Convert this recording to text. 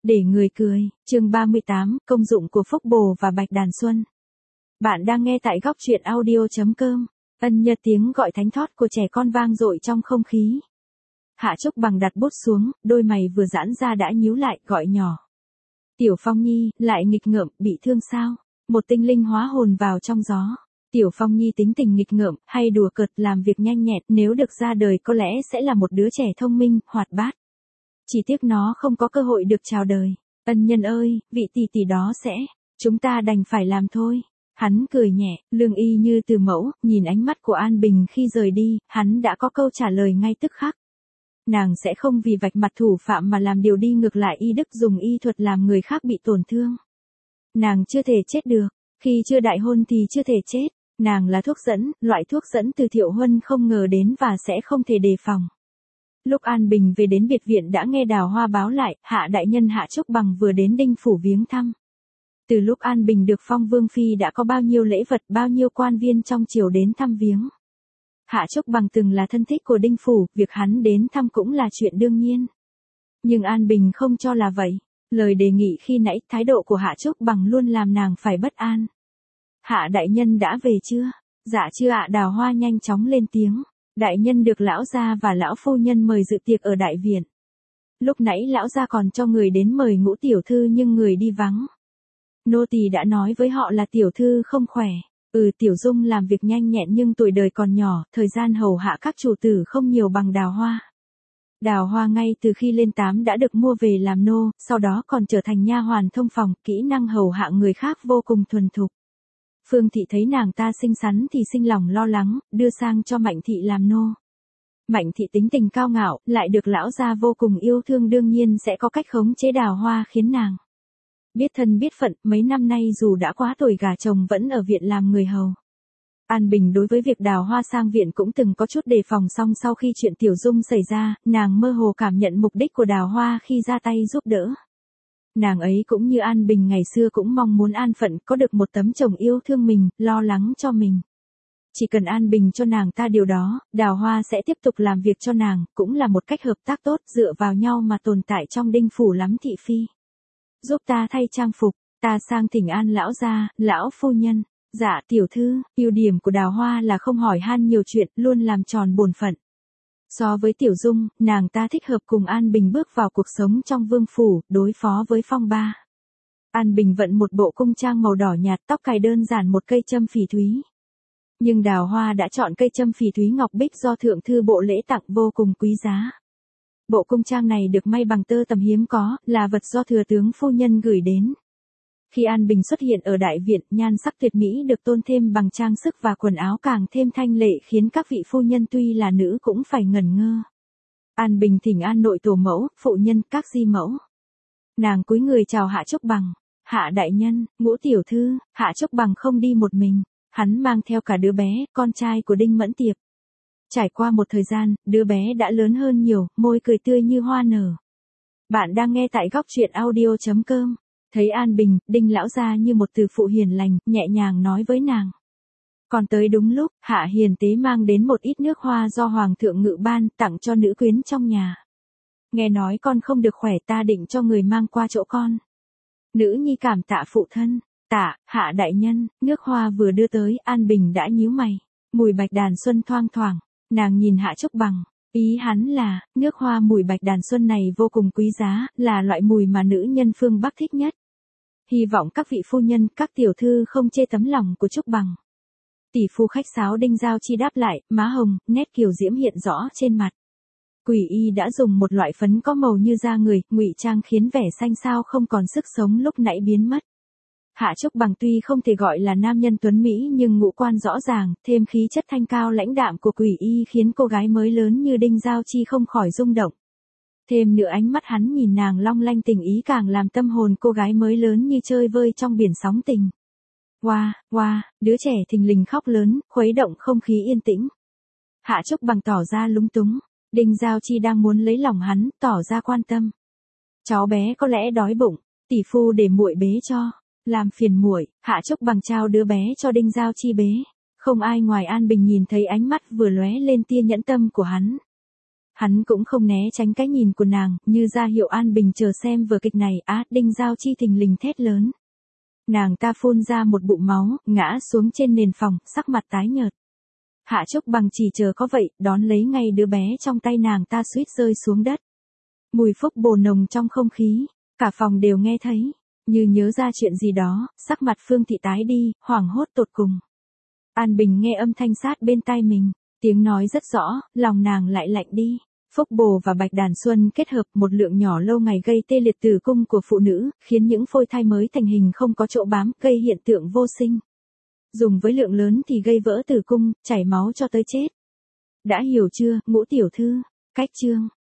Để người cười, chương 38, công dụng của phúc bồ và bạch đàn xuân. Bạn đang nghe tại góc truyện audio.com. Ân nhờ tiếng gọi thánh thót của trẻ con vang dội trong không khí. Hạ Trúc Bằng đặt bút xuống, đôi mày vừa giãn ra đã nhíu lại, gọi nhỏ. Tiểu Phong Nhi, lại nghịch ngợm, bị thương sao? Một tinh linh hóa hồn vào trong gió. Tiểu Phong Nhi tính tình nghịch ngợm, hay đùa cợt, làm việc nhanh nhẹn, nếu được ra đời có lẽ sẽ là một đứa trẻ thông minh, hoạt bát. Chỉ tiếc nó không có cơ hội được chào đời. Ân nhân ơi, vị tỷ tỷ đó sẽ, chúng ta đành phải làm thôi. Hắn cười nhẹ, lương y như từ mẫu, nhìn ánh mắt của An Bình khi rời đi, hắn đã có câu trả lời ngay tức khắc. Nàng sẽ không vì vạch mặt thủ phạm mà làm điều đi ngược lại y đức, dùng y thuật làm người khác bị tổn thương. Nàng chưa thể chết được, khi chưa đại hôn thì chưa thể chết. Nàng là thuốc dẫn, loại thuốc dẫn từ Thiệu Huân không ngờ đến và sẽ không thể đề phòng. Lúc An Bình về đến biệt viện đã nghe Đào Hoa báo lại, Hạ đại nhân Hạ Trúc Bằng vừa đến Đinh phủ viếng thăm. Từ lúc An Bình được phong vương phi đã có bao nhiêu lễ vật, bao nhiêu quan viên trong triều đến thăm viếng. Hạ Trúc Bằng từng là thân thích của Đinh phủ, việc hắn đến thăm cũng là chuyện đương nhiên. Nhưng An Bình không cho là vậy. Lời đề nghị khi nãy, thái độ của Hạ Trúc Bằng luôn làm nàng phải bất an. Hạ đại nhân đã về chưa? Dạ chưa ạ. Đào Hoa nhanh chóng lên tiếng. Đại nhân được lão gia và lão phu nhân mời dự tiệc ở đại viện. Lúc nãy lão gia còn cho người đến mời Ngũ tiểu thư nhưng người đi vắng. Nô tỳ đã nói với họ là tiểu thư không khỏe. Tiểu Dung làm việc nhanh nhẹn nhưng tuổi đời còn nhỏ, thời gian hầu hạ các chủ tử không nhiều bằng Đào Hoa. Đào Hoa ngay từ khi lên 8 đã được mua về làm nô, sau đó còn trở thành nha hoàn thông phòng, kỹ năng hầu hạ người khác vô cùng thuần thục. Phương Thị thấy nàng ta xinh xắn thì sinh lòng lo lắng, đưa sang cho Mạnh Thị làm nô. Mạnh Thị tính tình cao ngạo, lại được lão gia vô cùng yêu thương, đương nhiên sẽ có cách khống chế Đào Hoa khiến nàng biết thân biết phận. Mấy năm nay dù đã quá tuổi gả chồng vẫn ở viện làm người hầu. An Bình đối với việc Đào Hoa sang viện cũng từng có chút đề phòng, song sau khi chuyện Tiểu Dung xảy ra, nàng mơ hồ cảm nhận mục đích của Đào Hoa khi ra tay giúp đỡ. Nàng ấy cũng như An Bình ngày xưa cũng mong muốn an phận, có được một tấm chồng yêu thương mình, lo lắng cho mình. Chỉ cần An Bình cho nàng ta điều đó, Đào Hoa sẽ tiếp tục làm việc cho nàng, cũng là một cách hợp tác tốt, dựa vào nhau mà tồn tại trong Đinh phủ lắm thị phi. Giúp ta thay trang phục, ta sang thỉnh an lão gia, lão phu nhân. Dạ tiểu thư. Ưu điểm của Đào Hoa là không hỏi han nhiều chuyện, luôn làm tròn bổn phận. So với Tiểu Dung, nàng ta thích hợp cùng An Bình bước vào cuộc sống trong vương phủ, đối phó với phong ba. An Bình vận một bộ cung trang màu đỏ nhạt, tóc cài đơn giản, một cây châm phỉ thúy. Nhưng Đào Hoa đã chọn cây châm phỉ thúy ngọc bích do thượng thư bộ lễ tặng, vô cùng quý giá. Bộ cung trang này được may bằng tơ tằm hiếm có, là vật do thừa tướng phu nhân gửi đến. Khi An Bình xuất hiện ở đại viện, nhan sắc tuyệt mỹ được tôn thêm bằng trang sức và quần áo càng thêm thanh lệ, khiến các vị phu nhân tuy là nữ cũng phải ngẩn ngơ. An Bình thỉnh an nội tổ mẫu, phụ nhân, các di mẫu. Nàng cúi người chào Hạ Trúc Bằng. Hạ đại nhân, Ngũ tiểu thư. Hạ Trúc Bằng không đi một mình, hắn mang theo cả đứa bé, con trai của Đinh Mẫn Tiệp. Trải qua một thời gian, đứa bé đã lớn hơn nhiều, môi cười tươi như hoa nở. Bạn đang nghe tại góc truyện audio.com. Thấy An Bình, Đinh lão gia như một từ phụ hiền lành, nhẹ nhàng nói với nàng. Còn tới đúng lúc, Hạ hiền tế mang đến một ít nước hoa do Hoàng thượng ngự ban, tặng cho nữ quyến trong nhà. Nghe nói con không được khỏe, ta định cho người mang qua chỗ con. Nữ nhi cảm tạ phụ thân. Tạ, Hạ đại nhân. Nước hoa vừa đưa tới, An Bình đã nhíu mày. Mùi bạch đàn xuân thoang thoảng. Nàng nhìn Hạ Trúc Bằng. Ý hắn là, nước hoa mùi bạch đàn xuân này vô cùng quý giá, là loại mùi mà nữ nhân phương Bắc thích nhất. Hy vọng các vị phu nhân, các tiểu thư không chê tấm lòng của Trúc Bằng. Tỷ phu khách sáo Đinh Giao Chi đáp lại, má hồng, nét kiều diễm hiện rõ trên mặt. Quỷ y đã dùng một loại phấn có màu như da người, ngụy trang khiến vẻ xanh xao không còn sức sống lúc nãy biến mất. Hạ Trúc Bằng tuy không thể gọi là nam nhân tuấn mỹ nhưng ngũ quan rõ ràng, thêm khí chất thanh cao lãnh đạm của quỷ y khiến cô gái mới lớn như Đinh Giao Chi không khỏi rung động. Thêm nữa ánh mắt hắn nhìn nàng long lanh tình ý càng làm tâm hồn cô gái mới lớn như chơi vơi trong biển sóng tình. Wow, đứa trẻ thình lình khóc lớn, khuấy động không khí yên tĩnh. Hạ Trúc Bằng tỏ ra lúng túng, Đinh Giao Chi đang muốn lấy lòng hắn, tỏ ra quan tâm. Cháu bé có lẽ đói bụng, tỷ phu để muội bế cho. Làm phiền muội. Hạ Trúc Bằng trao đứa bé cho Đinh Giao Chi bế. Không ai ngoài An Bình nhìn thấy ánh mắt vừa lóe lên tia nhẫn tâm của hắn. Hắn cũng không né tránh cái nhìn của nàng, như ra hiệu An Bình chờ xem vở kịch này. Đinh Giao Chi thình lình thét lớn. Nàng ta phun ra một bụng máu, ngã xuống trên nền phòng, sắc mặt tái nhợt. Hạ Trúc Bằng chỉ chờ có vậy, đón lấy ngay đứa bé trong tay nàng ta suýt rơi xuống đất. Mùi phúc bồ nồng trong không khí, cả phòng đều nghe thấy. Như nhớ ra chuyện gì đó, sắc mặt Phương Thị tái đi, hoảng hốt tột cùng. An Bình nghe âm thanh sát bên tai mình, tiếng nói rất rõ, lòng nàng lại lạnh đi. Phúc bồ và bạch đàn xuân kết hợp một lượng nhỏ lâu ngày gây tê liệt tử cung của phụ nữ, khiến những phôi thai mới thành hình không có chỗ bám, gây hiện tượng vô sinh. Dùng với lượng lớn thì gây vỡ tử cung, chảy máu cho tới chết. Đã hiểu chưa, Ngũ tiểu thư? Cách chương